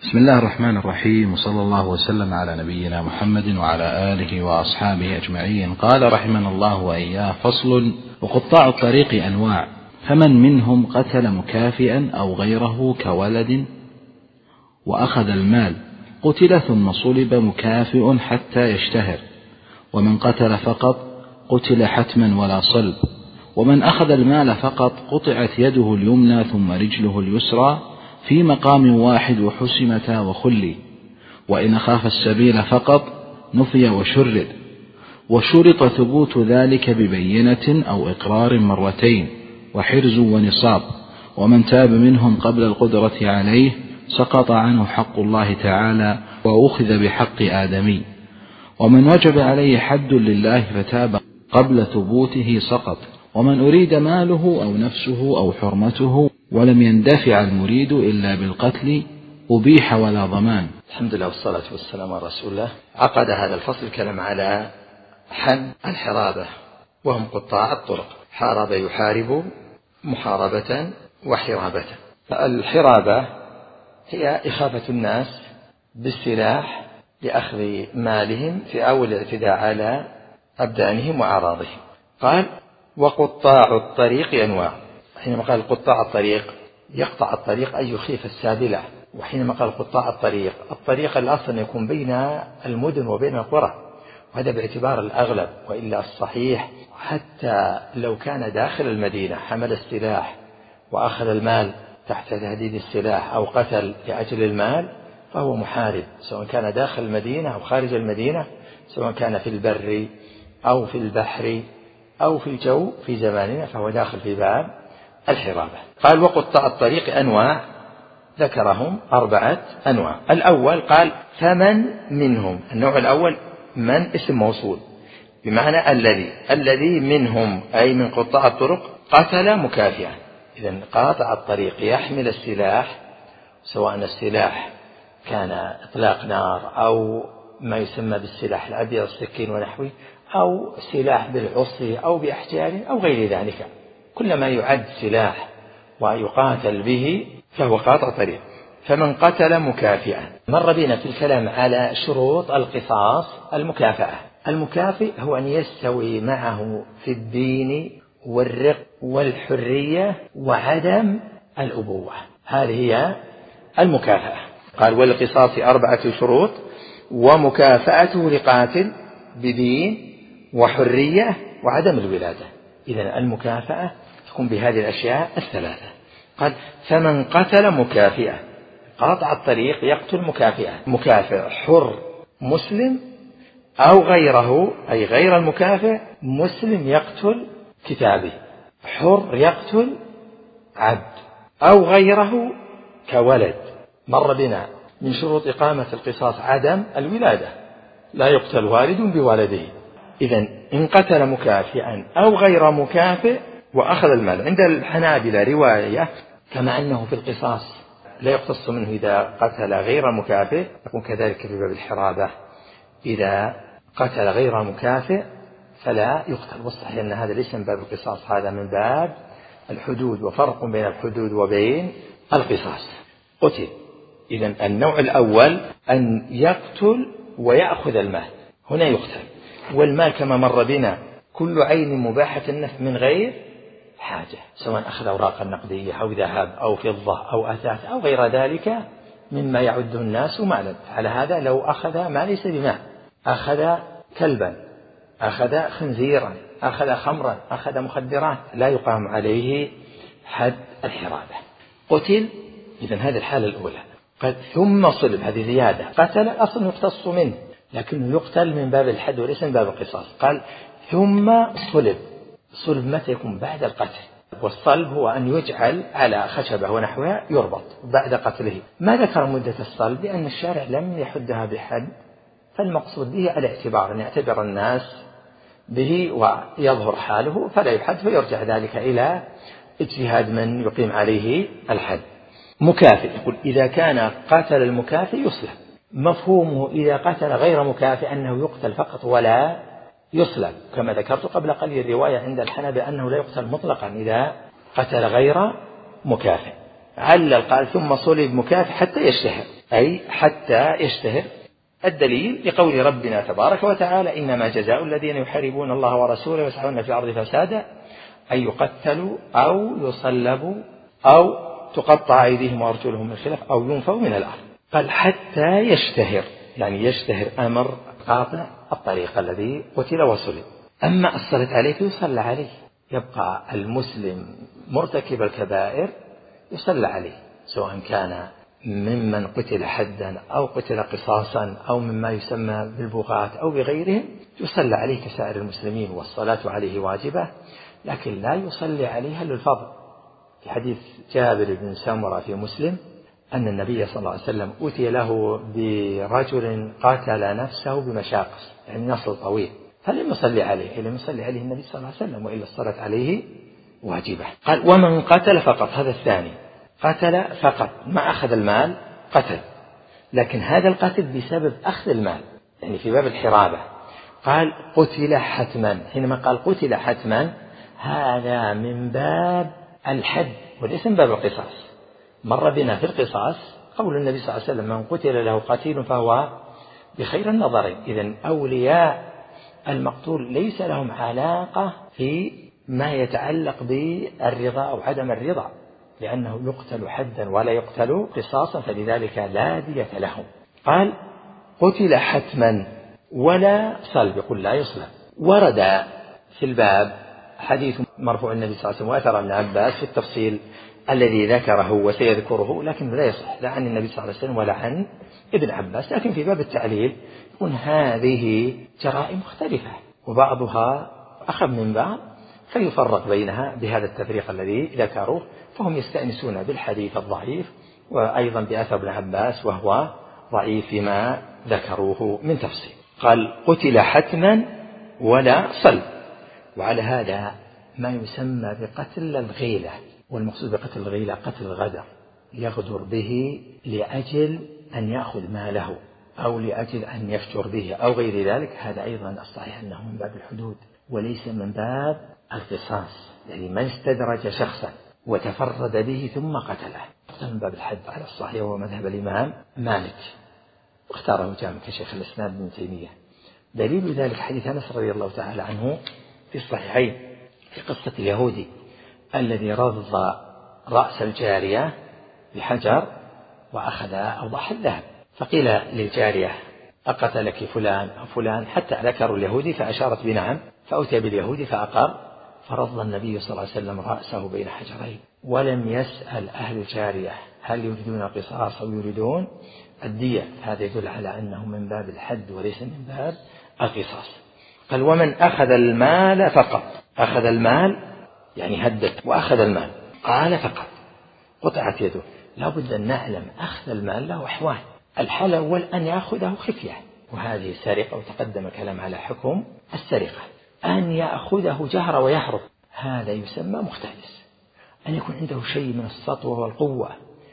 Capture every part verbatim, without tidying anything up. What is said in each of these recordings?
بسم الله الرحمن الرحيم، وصلى الله وسلم على نبينا محمد وعلى آله وأصحابه أجمعين. قال رحمنا الله وإياه: فصل: وقطاع الطريق أنواع، فمن منهم قتل مكافئا أو غيره كولد وأخذ المال قتل ثم صلب مكافئ حتى يشتهر، ومن قتل فقط قتل حتما ولا صلب، ومن أخذ المال فقط قطعت يده اليمنى ثم رجله اليسرى في مقام واحد وحسمتا وخلي، وإن خاف السبيل فقط نفي وشرد، وشرط ثبوت ذلك ببينة أو إقرار مرتين وحرز ونصاب، ومن تاب منهم قبل القدرة عليه سقط عنه حق الله تعالى وأخذ بحق آدمي، ومن وجب عليه حد لله فتاب قبل ثبوته سقط، ومن أريد ماله أو نفسه أو حرمته ولم يندفع المريد إلا بالقتل أبيح ولا ضمان. الحمد لله والصلاة والسلام على رسول الله. عقد هذا الفصل الكلام على حد الحرابة، وهم قطاع الطرق. حارب يحارب محاربة وحرابة. الحرابة هي إخافة الناس بالسلاح لأخذ مالهم في أول الاعتداء على أبدانهم وأعراضهم. قال: وقطاع الطريق أنواع. حينما قال قطاع الطريق يقطع الطريق أي يخيف السابلة، وحينما قال قطاع الطريق الطريق الأصل يكون بين المدن وبين القرى، وهذا باعتبار الأغلب، وإلا الصحيح حتى لو كان داخل المدينة حمل السلاح وأخذ المال تحت تهديد السلاح أو قتل لأجل المال فهو محارب، سواء كان داخل المدينة أو خارج المدينة، سواء كان في البر أو في البحر أو في الجو في زماننا، فهو داخل في باب الحرابة. قال: وقطاع الطريق أنواع، ذكرهم أربعة أنواع. الأول قال: فمن منهم. النوع الأول من اسم موصول بمعنى الذي الذي منهم، أي من قطاع الطرق قتل مكافئا. إذن قاطع الطريق يحمل السلاح، سواء السلاح كان إطلاق نار أو ما يسمى بالسلاح الأبيض السكين ونحوه، أو سلاح بالعصي أو بأحجار أو غير ذلك، كل ما يعد سلاح ويقاتل به فهو قاطع طريق. فمن قتل مكافئا. مر بنا في الكلام على شروط القصاص المكافأة. المكافئ هو أن يستوي معه في الدين والرق والحرية وعدم الأبوة، هذه هي المكافأة. قال: وللقصاص أربعة شروط، ومكافأته لقاتل بدين وحرية وعدم الولادة. إذن المكافأة تكون بهذه الأشياء الثلاثة. قال: فمن قتل مكافئة. قاطع الطريق يقتل مكافئة. مكافئ حر مسلم أو غيره، أي غير المكافئ. مسلم يقتل كتابه، حر يقتل عبد، أو غيره كولد. مر بنا من شروط إقامة القصاص عدم الولادة، لا يقتل والد بولده. إذن إن قتل مكافئا أو غير مكافئ وأخذ المال. عند الحنابلة رواية كما أنه في القصاص لا يقتص منه إذا قتل غير مكافئ، يكون كذلك في باب الحرابة إذا قتل غير مكافئ فلا يقتل. والصحيح أن هذا ليس من باب القصاص، هذا من باب الحدود، وفرق بين الحدود وبين القصاص. قتل. إذن النوع الأول أن يقتل ويأخذ المال، هنا يقتل. والمال كما مر بنا كل عين مباحة النفع من غير حاجة، سواء أخذ أوراقا نقدية أو ذهب أو فضة أو أثاث أو غير ذلك مما يعده الناس مالا. على هذا لو أخذ ما ليس بمال، أخذ كلبا، أخذ خنزيرا، أخذ خمرا، أخذ مخدرات، لا يقام عليه حد الحرابة. قتل. إذن هذه الحالة الأولى. قد ثم صلب، هذه زيادة. قتل أصلا يقتص منه، لكنه يقتل من باب الحد وليس من باب القصاص. قال: ثم صلب. صلب متى يكون؟ بعد القتل. والصلب هو أن يجعل على خشبة ونحوها يربط بعد قتله. ما ذكر مدة الصلب لأن الشارع لم يحدها بحد، فالمقصود به الاعتبار، أن يعتبر الناس به ويظهر حاله فلا يحد، فيرجع ذلك إلى اجتهاد من يقيم عليه الحد. مكافئ. يقول: إذا كان قتل المكافئ يصلب. مفهومه إذا قتل غير مكافئ أنه يقتل فقط ولا يصلب، كما ذكرت قبل قليل الرواية عند الحنابلة أنه لا يقتل مطلقا إذا قتل غير مكافئ. علل قال ثم صلب مكافح حتى يشتهر، أي حتى يشتهر. الدليل لقول ربنا تبارك وتعالى إنما جزاء الذين يحاربون الله ورسوله ويسعون في الأرض فسادا أن يقتلوا أو يصلبوا أو تقطع أيديهم وأرجلهم من خلاف أو ينفوا من الأرض. قال حتى يشتهر، يعني يشتهر أمر قاطع الطريق الذي قتل وصلب. أما الصلاة عليه يصلى عليه، يبقى المسلم مرتكب الكبائر يصلى عليه، سواء كان ممن قتل حدا أو قتل قصاصا أو مما يسمى بالبغاة أو بغيرهم، يصلى عليه كسائر المسلمين، والصلاة عليه واجبة، لكن لا يصلي عليها للفضل. في حديث جابر بن سمرة في مسلم أن النبي صلى الله عليه وسلم أتي له برجل قاتل نفسه بمشاقص، يعني نصل طويل، فلم يصلي عليه، لم يصلي عليه النبي صلى الله عليه وسلم، وإلا الصلاة عليه واجبة. قال ومن قتل فقط، هذا الثاني، قتل فقط ما أخذ المال قتل، لكن هذا القتل بسبب أخذ المال، يعني في باب الحرابة. قال قتل حتما، حينما قال قتل حتما هذا من باب الحد وليس من باب القصاص. مر بنا في القصاص قول النبي صلى الله عليه وسلم من قتل له قتيل فهو بخير النظرين. إذن أولياء المقتول ليس لهم علاقة في ما يتعلق بالرضا أو عدم الرضا، لأنه يقتل حدا ولا يقتل قصاصا، فلذلك لا دية لهم. قال قتل حتما ولا صلب، يقول لا يصلب. ورد في الباب حديث مرفوع النبي صلى الله عليه وسلم وأثر ابن عباس في التفصيل الذي ذكره وسيذكره، لكن لا يصح لا عن النبي صلى الله عليه وسلم ولا عن ابن عباس. لكن في باب التعليل يكون هذه جرائم مختلفة وبعضها أخف من بعض، فيفرق بينها بهذا التفريق الذي ذكروه، فهم يستأنسون بالحديث الضعيف وأيضا بأثر ابن عباس وهو ضعيف فيما ذكروه من تفصيل. قال قتل حتما ولا صلب. وعلى هذا ما يسمى بقتل الغيلة، والمقصود بقتل الغيلة قتل الغدر، يغدر به لأجل أن يأخذ ماله أو لأجل أن يفجر به أو غير ذلك. هذا أيضا الصحيح أنه من باب الحدود وليس من باب القصاص، يعني من استدرج شخصا وتفرد به ثم قتله من باب الحد على الصحيح، وهو مذهب الإمام مالك واختاره جامع كشيخ الإسلام ابن تيمية. دليل ذلك حديث أنس رضي الله تعالى عنه في الصحيحين في قصة اليهودي الذي رض رأس الجارية بحجر وأخذ أوضاح الذهب، فقيل للجارية أقتلك فلان أو فلان، حتى ذكروا اليهودي فأشارت بنعم، فأتي باليهودي فأقر، فرض النبي صلى الله عليه وسلم رأسه بين حجرين ولم يسأل أهل الجارية هل يريدون القصاص أو يريدون الدية. هذا يدل على أنه من باب الحد وليس من باب القصاص. قال ومن أخذ المال فقط، أخذ المال يعني هدد وأخذ المال، قال فقط قطعت يده. لا بد أن نعلم أخذ المال له أحوال. الحال الأول أن يأخذه خفية، وهذه سرقة، وتقدم كلام على حكم السرقة. أن يأخذه جهرا ويهرب، هذا يسمى مختلس. أن يكون عنده شيء من السطوة والقوة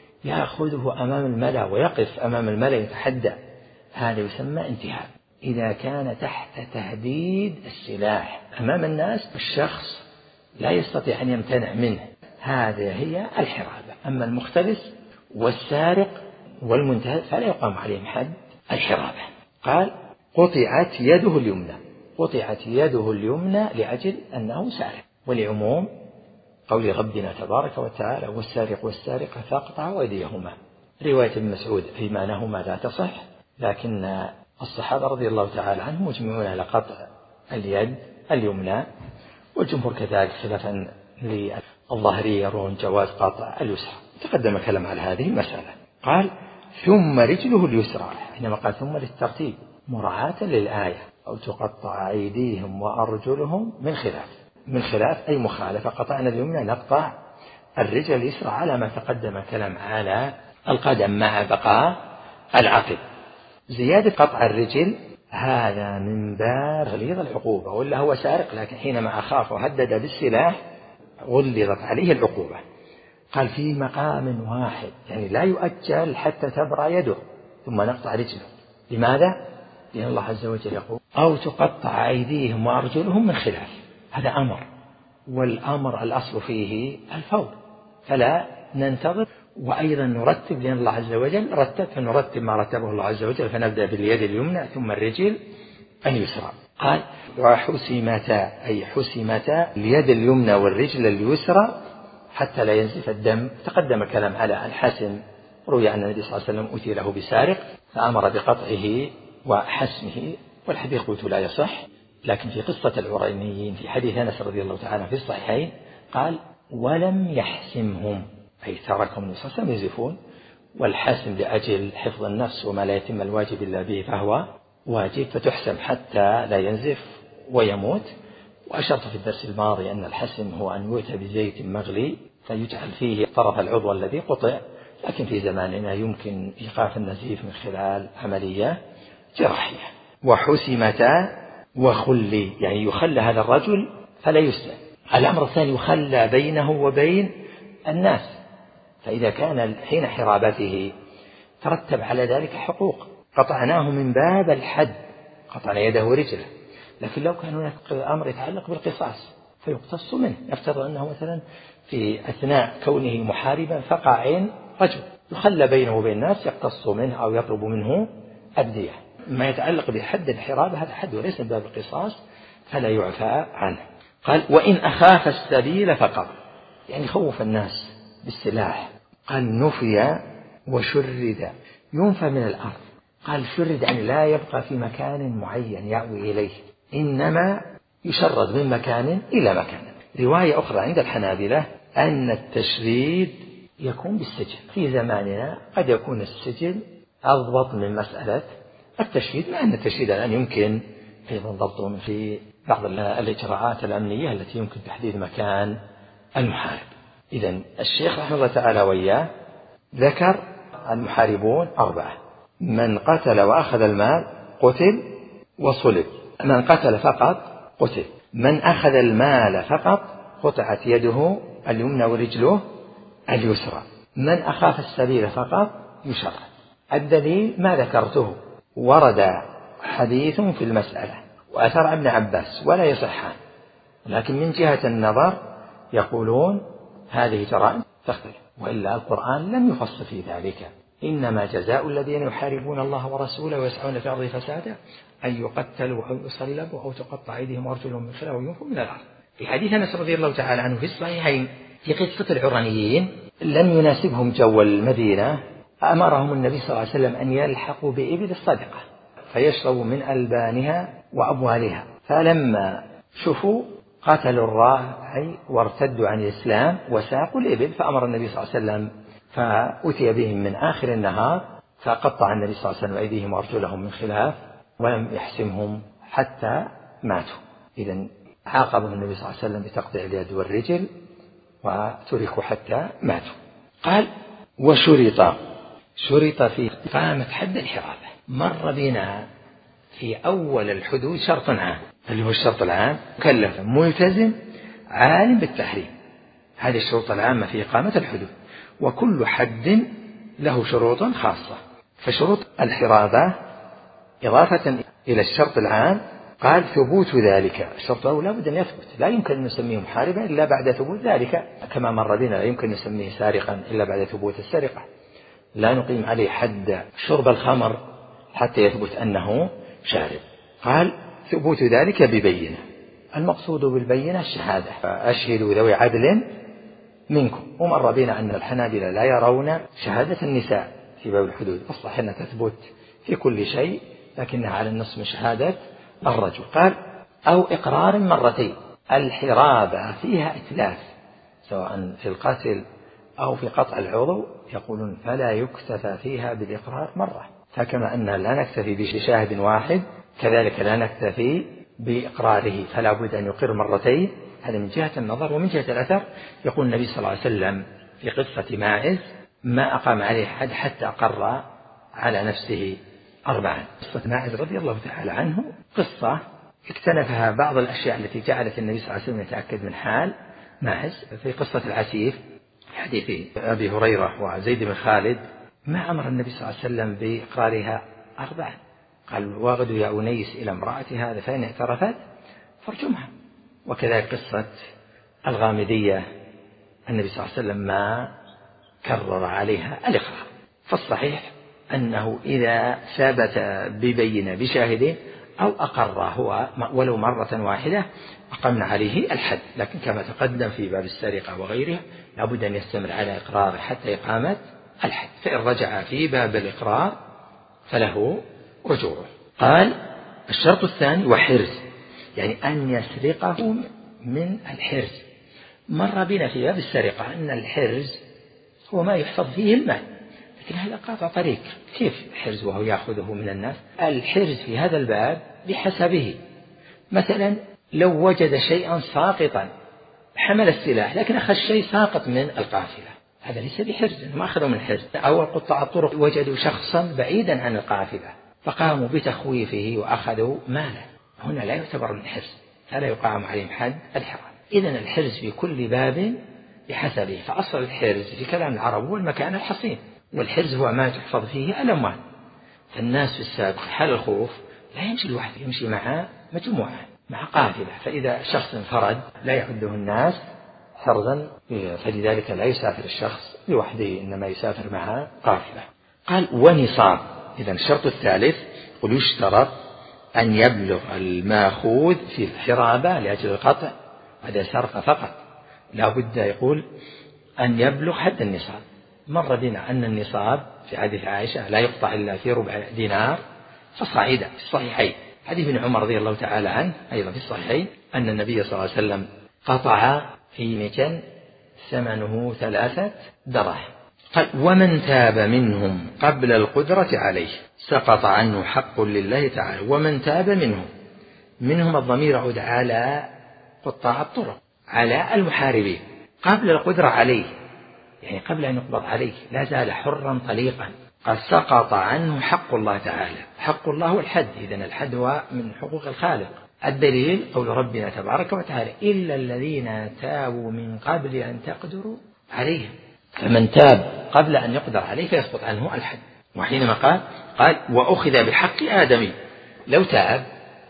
يأخذه أمام الملأ ويقف أمام الملأ يتحدى، هذا يسمى انتهاك. إذا كان تحت تهديد السلاح أمام الناس الشخص لا يستطيع أن يمتنع منه، هذه هي الحرابة. أما المختلس والسارق والمنتهك فلا يقام عليهم حد الحرابة. قال قطعت يده اليمنى، قطعت يده اليمنى لأجل أنه سارق، ولعموم قول ربنا تبارك وتعالى والسارق والسارقة فاقطعوا أيديهما. رواية ابن مسعود أيمانهما لا تصح، لكن الصحابة رضي الله تعالى عنهم مجمعون على قطع اليد اليمنى، والجمهور كذلك خلافا للظاهرية يرون جواز قطع اليسرى. تقدم كلام على هذه المسألة. قال ثم رجله اليسرى، حينما قال ثم للترتيب مراعاة للآية، أو تقطع أيديهم وأرجلهم من خلاف، من خلاف أي مخالفة، قطعنا اليمنى نقطع الرجل اليسرى على ما تقدم كلام على القدم مع بقاء العقل. زيادة قطع الرجل هذا من باب غليظ العقوبة، ولا هو سارق لكن حينما أخاف وهدد بالسلاح غلظت عليه العقوبة. قال في مقام واحد، يعني لا يؤجل حتى تبرى يده ثم نقطع رجله. لماذا؟ لأن الله عز وجل يقول أو تقطع أيديهم وأرجلهم من خلاف، هذا أمر، والأمر الأصل فيه الفور، فلا ننتظر وأيضا نرتب لأن الله عز وجل رتب، فنرتب ما رتبه الله عز وجل، فنبدأ باليد اليمنى ثم الرجل اليسرى. قال وحسمتا أي حسمتا اليد اليمنى والرجل اليسرى حتى لا ينزف الدم. تقدم الكلام على الحسم، روي أن النبي صلى الله عليه وسلم أتي له بسارق فأمر بقطعه وحسمه، والحديث قلت لا يصح، لكن في قصة العرينيين في حديث أنس رضي الله تعالى في الصحيحين قال ولم يحسمهم، أي تركهم النبي صلى الله عليه وسلم ينزفون، والحسم لأجل حفظ النفس وما لا يتم الواجب إلا به فهو واجب، فتحسم حتى لا ينزف ويموت. وأشرت في الدرس الماضي أن الحسم هو أن يؤتى بزيت مغلي فيجعل فيه طرف العضو الذي قطع، لكن في زماننا يمكن إيقاف النزيف من خلال عملية جراحية. وحسمتا وخلي يعني يخلى هذا الرجل فلا يسلم. الأمر الثاني يخلى بينه وبين الناس، فإذا كان حين حرابته ترتب على ذلك حقوق قطعناه من باب الحد، قطعنا يده ورجله، لكن لو كان هناك أمر يتعلق بالقصاص فيقتص منه. يفترض أنه مثلا في أثناء كونه محاربا فقع عين رجل، يخلى بينه وبين الناس يقتص منه أو يطلب منه الدية. ما يتعلق بحد الحرابة هذا حد وليس من باب القصاص فلا يعفى عنه. قال وإن أخاف السبيل فقط، يعني خوف الناس بالسلاح. قال نفي وشرد، ينفى من الأرض. قال شرد أن لا يبقى في مكان معين يأوي إليه، إنما يشرد من مكان إلى مكان. رواية أخرى عند الحنابلة أن التشريد يكون بالسجن. في زماننا قد يكون السجن أضبط من مسألة التشريد، مع أن التشريد الآن يمكن أيضا ضبطه في بعض الإجراءات الأمنية التي يمكن تحديد مكان المحارب. إذن الشيخ رحمه الله تعالى وإياه ذكر المحاربون أربعة: من قتل وأخذ المال قتل وصلب، من قتل فقط قتل، من أخذ المال فقط قطعت يده اليمنى ورجله اليسرى، من أخاف السبيل فقط يشرد. الدليل ما ذكرته، ورد حديث في المسألة وأثر ابن عباس ولا يصحان، لكن من جهة النظر يقولون هذه ترى تختلف، وإلا القرآن لم يفصل في ذلك. إنما جزاء الذين يحاربون الله ورسوله ويسعون في الأرض فسادا أن يقتلوا أو يصلبوا أو تقطع أيديهم وأرجلهم من خلاف وينفوا من الأرض. في حديث أنس رضي الله تعالى عنه في الصحيحين في قصة العرنيين لم يناسبهم جو المدينة، أمرهم النبي صلى الله عليه وسلم أن يلحقوا بإبل الصدقة فيشربوا من ألبانها وأبوالها، فلما شفوا قتلوا الراعي وارتدوا عن الإسلام وساقوا الإبل، فأمر النبي صلى الله عليه وسلم فأتي بهم من آخر النهار فقطع النبي صلى الله عليه وسلم أيديهم وأرجلهم من خلاف ولم يحسمهم حتى ماتوا. إذن عاقبهم النبي صلى الله عليه وسلم بتقطيع اليد والرجل وتركوا حتى ماتوا. قال وشرط، شرط في إقامة حد الحرابة. مر بنا في أول الحدود شرط عام اللي هو الشرط العام: مكلف ملتزم عالم بالتحريم. هذه الشروط العامة في إقامة الحدود، وكل حد له شروط خاصة. فشروط الحرابة إضافة إلى الشرط العام قال ثبوت ذلك. الشرط الأول لا بد أن يثبت، لا يمكن أن نسميه محاربا إلا بعد ثبوت ذلك، كما مر بنا لا يمكن نسميه سارقا إلا بعد ثبوت السرقة، لا نقيم عليه حد شرب الخمر حتى يثبت أنه شارب. قال ثبوت ذلك ببينة. المقصود بالبينة الشهادة، فأشهدوا ذوي عدل منكم. ومر بنا أن الحنابلة لا يرون شهادة النساء في باب الحدود، أصلا أنها تثبت في كل شيء لكنها على النص من شهادة الرجل. قال أو إقرار مرتين. الحرابة فيها إتلاف سواء في القتل أو في قطع العضو، يقولون فلا يكتفى فيها بالإقرار مرة، فكما أننا لا نكتفي بشاهد واحد كذلك لا نكتفي بإقراره، فلا بد أن يقر مرتين. هذا من جهة النظر. ومن جهة الأثر يقول النبي صلى الله عليه وسلم في قصة ماعز ما أقام عليه حد حتى أقر على نفسه أربعا. قصة ماعز رضي الله تعالى عنه قصة اكتنفها بعض الأشياء التي جعلت النبي صلى الله عليه وسلم يتأكد من حال ماعز. في قصة العسيف حديث أبي هريرة وزيد بن خالد ما أمر النبي صلى الله عليه وسلم بإقرارها أربعا، قال واغدوا يا أنيس إلى امرأة هذا فإن اعترفت فارجمها. وكذلك قصة الغامدية النبي صلى الله عليه وسلم ما كرر عليها الإقرار. فالصحيح أنه إذا ثبت ببينة بشاهدين أو أقر هو ولو مرة واحدة أقمنا عليه الحد، لكن كما تقدم في باب السرقة وغيره لابد أن يستمر على إقراره حتى إقامة الحد، فإن رجع في باب الإقرار فله رجوعه. قال الشرط الثاني وحرز، يعني أن يسرقه من الحرز. مر بنا في باب السرقة أن الحرز هو ما يحفظ فيه المال، لكن هذا قاطع طريق. كيف الحرز وهو يأخذه من الناس؟ الحرز في هذا الباب بحسبه. مثلا لو وجد شيئا ساقطا حمل السلاح لكن أخذ شيء ساقط من القافلة، هذا ليس بحرز، ما أخذه من حرز. أو قطاع الطرق وجدوا شخصا بعيدا عن القافلة فقاموا بتخويفه وأخذوا ماله، هنا لا يعتبر من حرز، فلا يقام عليهم حد الحرام. إذن الحرز في كل باب بحسبه. فأصل الحرز في كلام العرب هو المكان الحصين، والحرز هو ما تحفظ فيه الأموال. فالناس في السابق حال الخوف لا يمشي لوحده، يمشي مع مجموعة مع قافلة، فإذا شخص انفرد لا يعده الناس حرزا، فلذلك لا يسافر الشخص لوحده إنما يسافر مع قافلة. قال ونصاب. إذن الشرط الثالث قل يشترط أن يبلغ الماخوذ في الحرابة لأجل القطع، هذا سرقة فقط، لا بد يقول أن يبلغ حد النصاب. مر بنا أن النصاب في حديث عائشة لا يقطع إلا في ربع دينار فصاعدا في الصحيحين. حديث ابن عمر رضي الله تعالى عنه أيضا في الصحيحين أن النبي صلى الله عليه وسلم قطع في مكان ثمنه ثلاثة دراهم. قال ومن تاب منهم قبل القدرة عليه سقط عنه حق لله تعالى. ومن تاب منهم، منهم الضمير يعود على قطاع الطرق، على المحاربين، قبل القدرة عليه يعني قبل أن يقبض عليه لا زال حرا طليقا. قد سقط عنه حق الله تعالى. حق الله هو الحد، إذن الحد هو من حقوق الخالق. الدليل قول ربنا تبارك وتعالى إلا الذين تابوا من قبل أن تقدروا عليهم. فمن تاب قبل أن يقدر عليه فيسقط عنه الحد. وحينما قال قال وأخذ بحق آدمي، لو تاب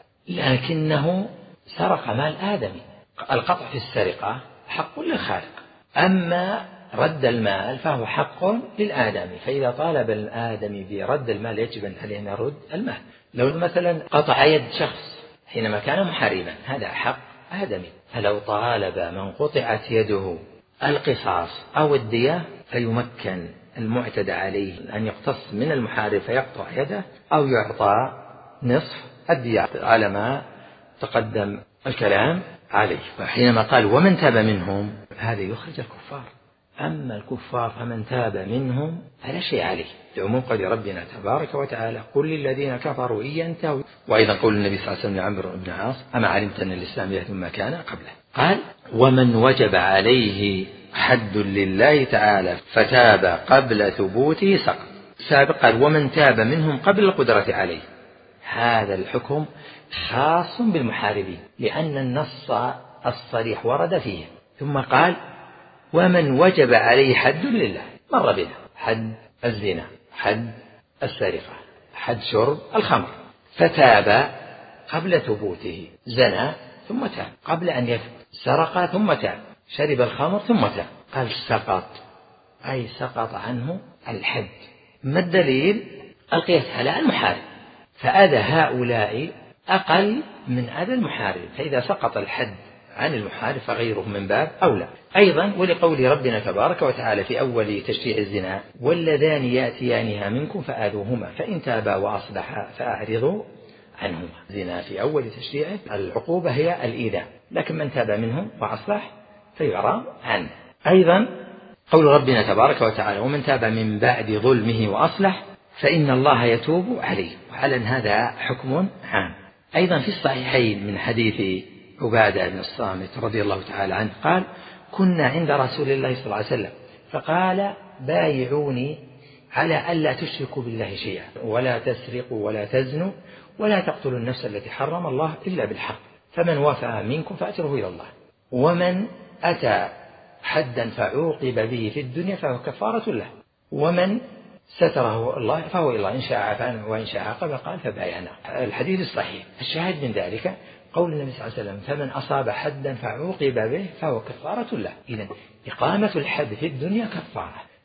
لكنه سرق مال آدمي. القطع في السرقة حق للخالق، أما رد المال فهو حق للآدمي، فإذا طالب الآدمي برد المال يجب عليه أن يرد المال. لو مثلا قطع يد شخص حينما كان محاربا هذا حق آدمي، فلو طالب من قطعت يده القصاص أو الدية فيمكن المعتدى عليه أن يقتص من المحارب فيقطع يده أو يعطى نصف الدية على ما تقدم الكلام عليه. فحينما قال ومن تاب منهم هذا يخرج الكفار، أما الكفار فمن تاب منهم فلا شيء عليه لعموم قول ربنا تبارك وتعالى قل للذين كفروا إن ينتهوا. وأيضا قول النبي صلى الله عليه وسلم لعمرو بن العاص أما علمت أن الإسلام يهدم ما كان قبله. قال ومن وجب عليه حد لله تعالى فتاب قبل ثبوته سقط. سابق قال ومن تاب منهم قبل القدرة عليه، هذا الحكم خاص بالمحاربين لأن النص الصريح ورد فيه. ثم قال ومن وجب عليه حد لله، مر بنا حد الزنا، حد السرقة، حد شرب الخمر، فتاب قبل ثبوته، زنى ثم تاب قبل أن يثبت، سرق ثم تاب، شرب الخمر ثم تاب. قال سقط أي سقط عنه الحد. ما الدليل؟ القياس على المحارب، فأذى هؤلاء أقل من أذى المحارب، فإذا سقط الحد عن المحارب فغيره من باب أولى. أيضا ولقول ربنا تبارك وتعالى في أول تشريع الزنا واللذان يأتيانها منكم فآذوهما فإن تابا وأصلحا فأعرضوا عنهما. الزنا في أول تشريعه العقوبة هي الإيذاء، لكن من تاب منهم وأصلح فيعرض عنه. أيضا قول ربنا تبارك وتعالى ومن تاب من بعد ظلمه وأصلح فإن الله يتوب عليه، وعلى هذا حكم عام. أيضا في الصحيحين من حديث عبادة بن الصامت رضي الله تعالى عنه قال كنا عند رسول الله صلى الله عليه وسلم فقال بايعوني على ألا تشركوا بالله شيئا ولا تسرقوا ولا تزنوا ولا تقتلوا النفس التي حرم الله إلا بالحق، فمن وفى منكم فأجره إلى الله، ومن أتى حدا فعوقب به في الدنيا فهو كفارة له، ومن ستره الله فهو إلى الله إن شاء عفا وإن شاء عاقب. قال فبايعنا. الحديث الصحيح الشاهد من ذلك قول النبي صلى الله عليه وسلم فمن أصاب حدا فعوقب به فهو كفارة له. إذن إقامة الحد في الدنيا كفارة،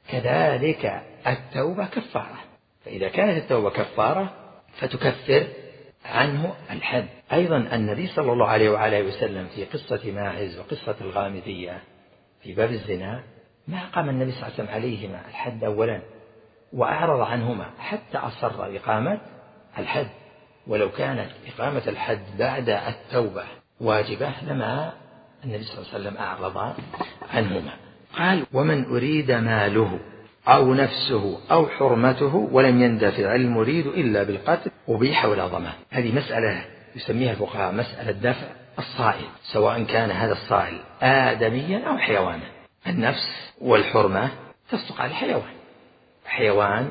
كذلك التوبة كفارة، فإذا كانت التوبة كفارة فتكفر عنه الحد. أيضا النبي صلى الله عليه وعلى وسلم في قصة ماعز وقصة الغامدية في باب الزنا ما قام النبي صلى الله عليه وسلم عليهما الحد أولا وأعرض عنهما حتى أصر بإقامة الحد، ولو كانت إقامة الحد بعد التوبة واجبة لما النبي صلى الله عليه وسلم أعرض عنهما. قال ومن أريد ماله أو نفسه أو حرمته ولم يندفع المريد إلا بالقتل أبيح ولا ضمان. هذه مسألة يسميها الفقهاء مسألة دفع الصائل، سواء كان هذا الصائل آدميا أو حيوانا. النفس والحرمة تصدق على الحيوان، حيوان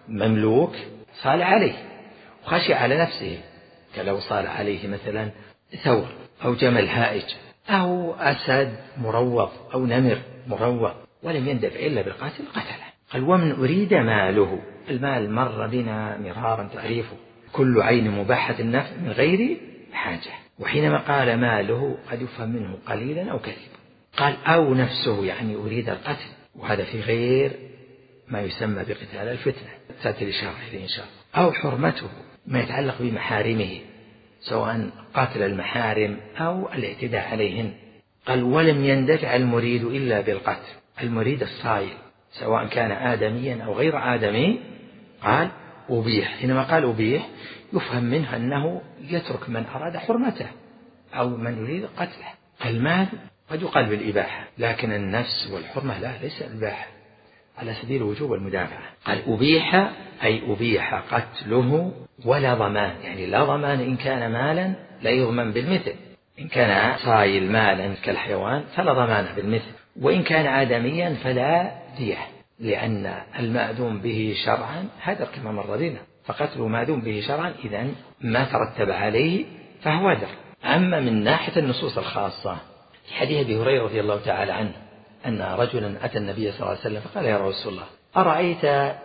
مملوك صال عليه وخشي على نفسه، كلو صال عليه مثلا ثور أو جمل هائج أو أسد مروض أو نمر مروض ولم يندفع إلا بالقاتل قتله. قال ومن أريد ماله، المال مر بنا مرارا تعريفه كل عين مباحة النفع من غير حاجة، وحينما قال ماله قد يفهم منه قليلا أو كثيرا. قال أو نفسه يعني أريد القتل، وهذا في غير ما يسمى بقتال الفتنة تأتي الإشارة إليه إن شاء الله. أو حرمته ما يتعلق بمحارمه سواء قاتل المحارم أو الاعتداء عليهن. قال ولم يندفع المريد إلا بالقتل، المريد الصائل سواء كان آدميا أو غير آدمي. قال أبيح، حينما قال أبيح يفهم منه أنه يترك من أراد حرمته أو من يريد قتله. المال قد يقال بالإباحة، لكن النفس والحرمة لا، ليس الإباحة على سبيل الوجوب والمدافعة. قال أبيح أي أبيح قتله ولا ضمان، يعني لا ضمان إن كان مالا لا يضمن بالمثل، إن كان صايل مالا كالحيوان فلا ضمان بالمثل، وإن كان آدميا فلا دية، لأن المأذون به شرعا هذا كما مر بنا، فقتله مأذون به شرعا إذن ما ترتب عليه فهو در. أما من ناحية النصوص الخاصة في حديث أبي هريرة رضي الله تعالى عنه أن رجلا أتى النبي صلى الله عليه وسلم فقال يا رسول الله أرأيت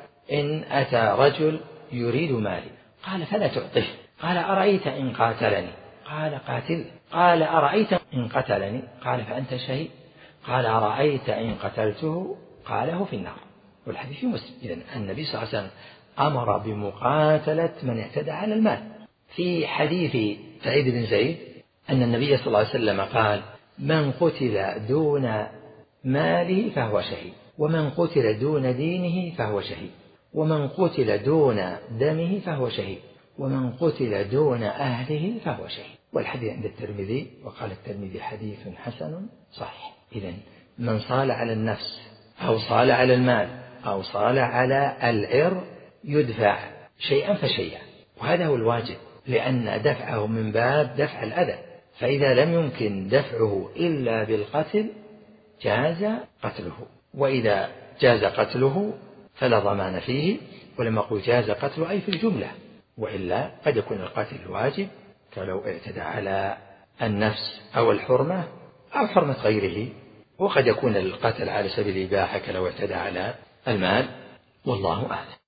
إن أتى رجل يريد مالي؟ قال فلا تعطه. قال أرأيت إن قاتلني؟ قال قاتل. قال أرأيت إن قتلني؟ قال فأنت شهيد. قال أرأيت إن قتلته؟ قال هو في النار. والحديث في مسلم. إذن النبي صلى الله عليه وسلم أمر بمقاتلة من اعتدى على المال. في حديث سعيد بن زيد أن النبي صلى الله عليه وسلم قال من قتل دون ماله فهو شهيد، ومن قتل دون دينه فهو شهيد، ومن قتل دون دمه فهو شهيد، ومن قتل دون أهله فهو شهيد. والحديث عند الترمذي وقال الترمذي حديث حسن صحيح. إذن من صال على النفس أو صال على المال أو صال على العرض يدفع شيئا فشيئا، وهذا هو الواجب، لأن دفعه من باب دفع الأذى، فإذا لم يمكن دفعه إلا بالقتل جاز قتله، وإذا جاز قتله فلا ضمان فيه. ولما أقول جاز قتله أي في الجملة، وإلا قد يكون القتل واجب كلو اعتدى على النفس أو الحرمة أو حرمة غيره، وقد يكون القتل على سبيل الإباحة كلو اعتدى على المال، والله أعلم.